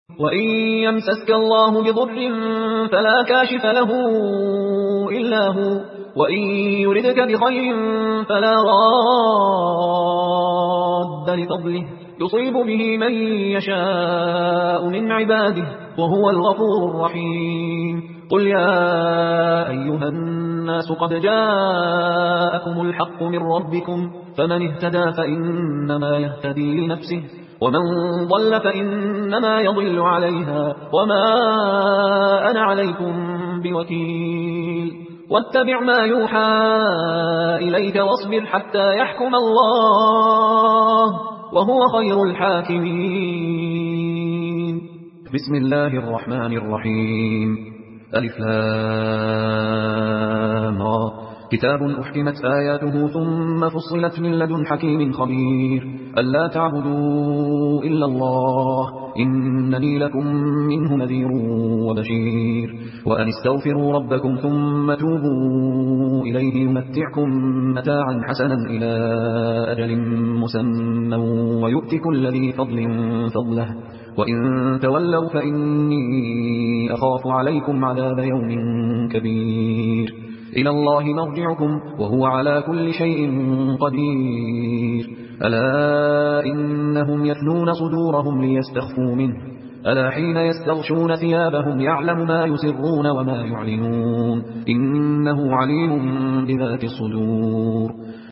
وإن يمسسك الله بضر فلا كاشف له إلا هو، وإن يردك بخير فلا راد لفضله يصيب به من يشاء من عباده وهو الغفور الرحيم. قل يا أيها الناس قد جاءكم الحق من ربكم، فمن اهتدى فإنما يهتدي لنفسه، ومن ضل فإنما يضل عليها، وما أنا عليكم بوكيل. واتبع ما يوحى إليك واصبر حتى يحكم الله وهو خير الحاكمين. بسم الله الرحمن الرحيم. ألف لام را. كتاب أحكمت آياته ثم فصلت من لدن حكيم خبير. ألا تعبدوا إلا الله إنني لكم منه نذير وبشير. وأن استغفروا ربكم ثم توبوا إليه يمتعكم متاعا حسنا إلى أجل مسمى ويؤت كل ذي فضل فضله، وإن تولوا فإني أخاف عليكم عذاب يوم كبير. إلى الله مرجعكم وهو على كل شيء قدير. ألا إنهم يثنون صدورهم ليستخفوا منه، ألا حين يستغشون ثيابهم يعلم ما يسرون وما يعلنون إنه عليم بذات الصدور.